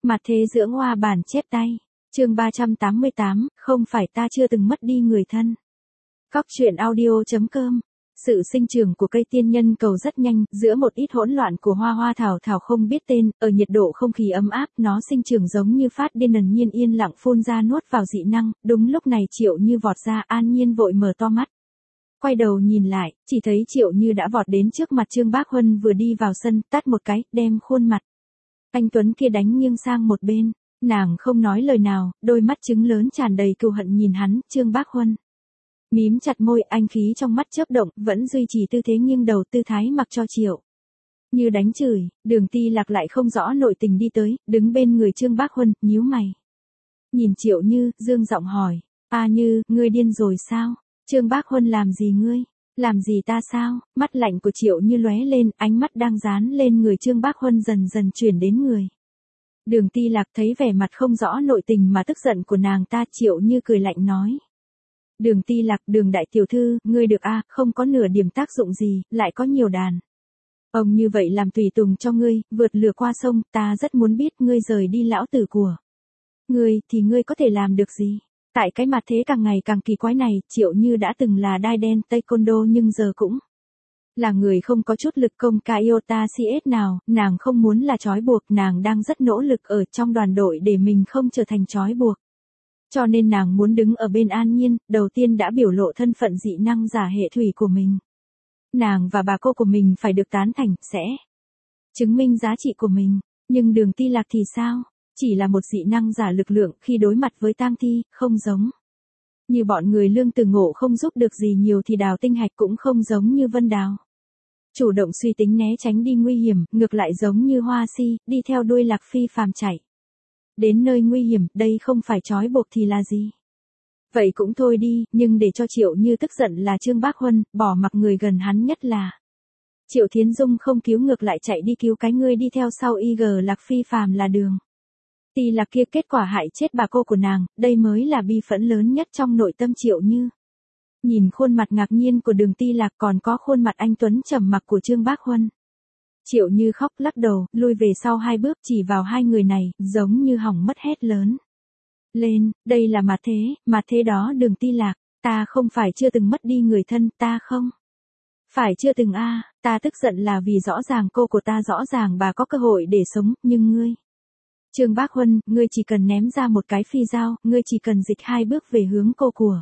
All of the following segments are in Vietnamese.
Mặt thế dưỡng hoa bản chép tay. Chương 388, không phải ta chưa từng mất đi người thân. Cóc truyện audio.com. Sự sinh trưởng của cây tiên nhân cầu rất nhanh, giữa một ít hỗn loạn của hoa hoa thảo thảo không biết tên, ở nhiệt độ không khí ấm áp, nó sinh trưởng giống như phát điên ẩn nhiên yên lặng phun ra nuốt vào dị năng, đúng lúc này Triệu Như vọt ra, An Nhiên vội mở to mắt. Quay đầu nhìn lại, chỉ thấy Triệu Như đã vọt đến trước mặt Trương Bác Huân vừa đi vào sân, tát một cái, đem khuôn mặt anh Tuấn kia đánh nghiêng sang một bên. Nàng không nói lời nào, đôi mắt trứng lớn tràn đầy cừu hận nhìn hắn, Trương Bác Huân. Mím chặt môi, anh khí trong mắt chớp động, vẫn duy trì tư thế nghiêng đầu, tư thái mặc cho Triệu Như đánh chửi. Đường Ti Lạc lại không rõ nội tình đi tới, đứng bên người Trương Bác Huân, nhíu mày. Nhìn Triệu Như, dương giọng hỏi, "A Như, ngươi điên rồi sao? Trương Bác Huân làm gì ngươi? Làm gì ta sao?" Mắt lạnh của Triệu Như lóe lên, ánh mắt đang dán lên người Trương Bác Huân dần dần chuyển đến người Đường Ti Lạc. Thấy vẻ mặt không rõ nội tình mà tức giận của nàng ta, Triệu Như cười lạnh nói. Đường Ti Lạc, Đường đại tiểu thư, ngươi được a, không có nửa điểm tác dụng gì, lại có nhiều đàn ông như vậy làm tùy tùng cho ngươi, vượt lửa qua sông, ta rất muốn biết ngươi rời đi lão tử của ngươi thì ngươi có thể làm được gì? Tại cái mặt thế càng ngày càng kỳ quái này, Triệu Như đã từng là đai đen taekwondo nhưng giờ cũng là người không có chút lực công ca iota CS nào, nàng không muốn là trói buộc, nàng đang rất nỗ lực ở trong đoàn đội để mình không trở thành trói buộc. Cho nên nàng muốn đứng ở bên An Nhiên, đầu tiên đã biểu lộ thân phận dị năng giả hệ thủy của mình. Nàng và bà cô của mình phải được tán thành, sẽ chứng minh giá trị của mình. Nhưng Đường Ti Lạc thì sao? Chỉ là một dị năng giả lực lượng, khi đối mặt với tang thi, không giống như bọn người Lương Từ Ngộ không giúp được gì nhiều thì Đào Tinh Hạch cũng không giống như Vân Đào chủ động suy tính né tránh đi nguy hiểm, ngược lại giống như Hoa Si, đi theo đuôi Lạc Phi phàm chạy đến nơi nguy hiểm. Đây không phải trói buộc thì là gì? Vậy cũng thôi đi, nhưng để cho Triệu Như tức giận là Trương Bác Huân, bỏ mặc người gần hắn nhất là Triệu Thiến Dung không cứu, ngược lại chạy đi cứu cái ngươi đi theo sau IG Lạc Phi phàm là Đường Ti Lạc kia, kết quả hại chết bà cô của nàng, đây mới là bi phẫn lớn nhất trong nội tâm Triệu Như. Nhìn khuôn mặt ngạc nhiên của Đường Ti Lạc, còn có khuôn mặt anh Tuấn trầm mặc của Trương Bác Huân, Triệu Như khóc lắc đầu, lui về sau 2 bước, chỉ vào hai người này, giống như hỏng mất hét lớn lên, đây là mặt thế đó Đường Ti Lạc, ta không phải chưa từng mất đi người thân, ta không phải chưa từng a, ta tức giận là vì rõ ràng cô của ta, rõ ràng bà có cơ hội để sống, nhưng ngươi Trương Bác Huân, ngươi chỉ cần ném ra một cái phi dao, ngươi chỉ cần dịch 2 bước về hướng cô của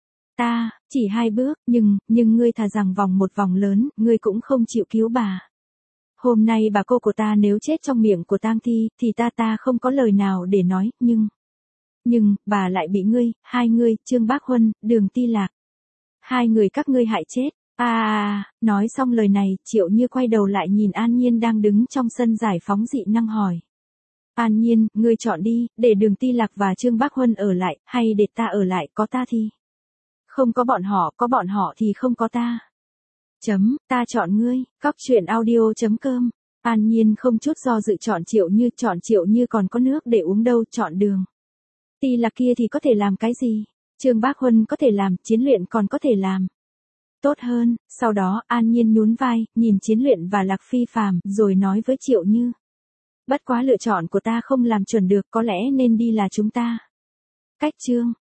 ta, chỉ 2 bước, nhưng ngươi thà rằng vòng một vòng lớn, ngươi cũng không chịu cứu bà. Hôm nay bà cô của ta nếu chết trong miệng của tang thi, thì ta không có lời nào để nói, nhưng, bà lại bị hai ngươi, Trương Bác Huân, Đường Ti Lạc. Hai người các ngươi hại chết. Nói xong lời này, Triệu Như quay đầu lại nhìn An Nhiên đang đứng trong sân giải phóng dị năng hỏi. An Nhiên, ngươi chọn đi, để Đường Ti Lạc và Trương Bác Huân ở lại, hay để ta ở lại, có ta thì không có bọn họ, có bọn họ thì không có ta. Ta chọn ngươi. Cóc truyện audio.com. An Nhiên không chút do dự chọn Triệu Như còn có nước để uống đâu, chọn Đường Ti Lạc kia thì có thể làm cái gì? Trương Bác Huân có thể làm, Chiến Luyện còn có thể làm tốt hơn. Sau đó, An Nhiên nhún vai, nhìn Chiến Luyện và Lạc Phi phàm, rồi nói với Triệu Như. Bất quá lựa chọn của ta không làm chuẩn được, có lẽ nên đi là chúng ta cách Trương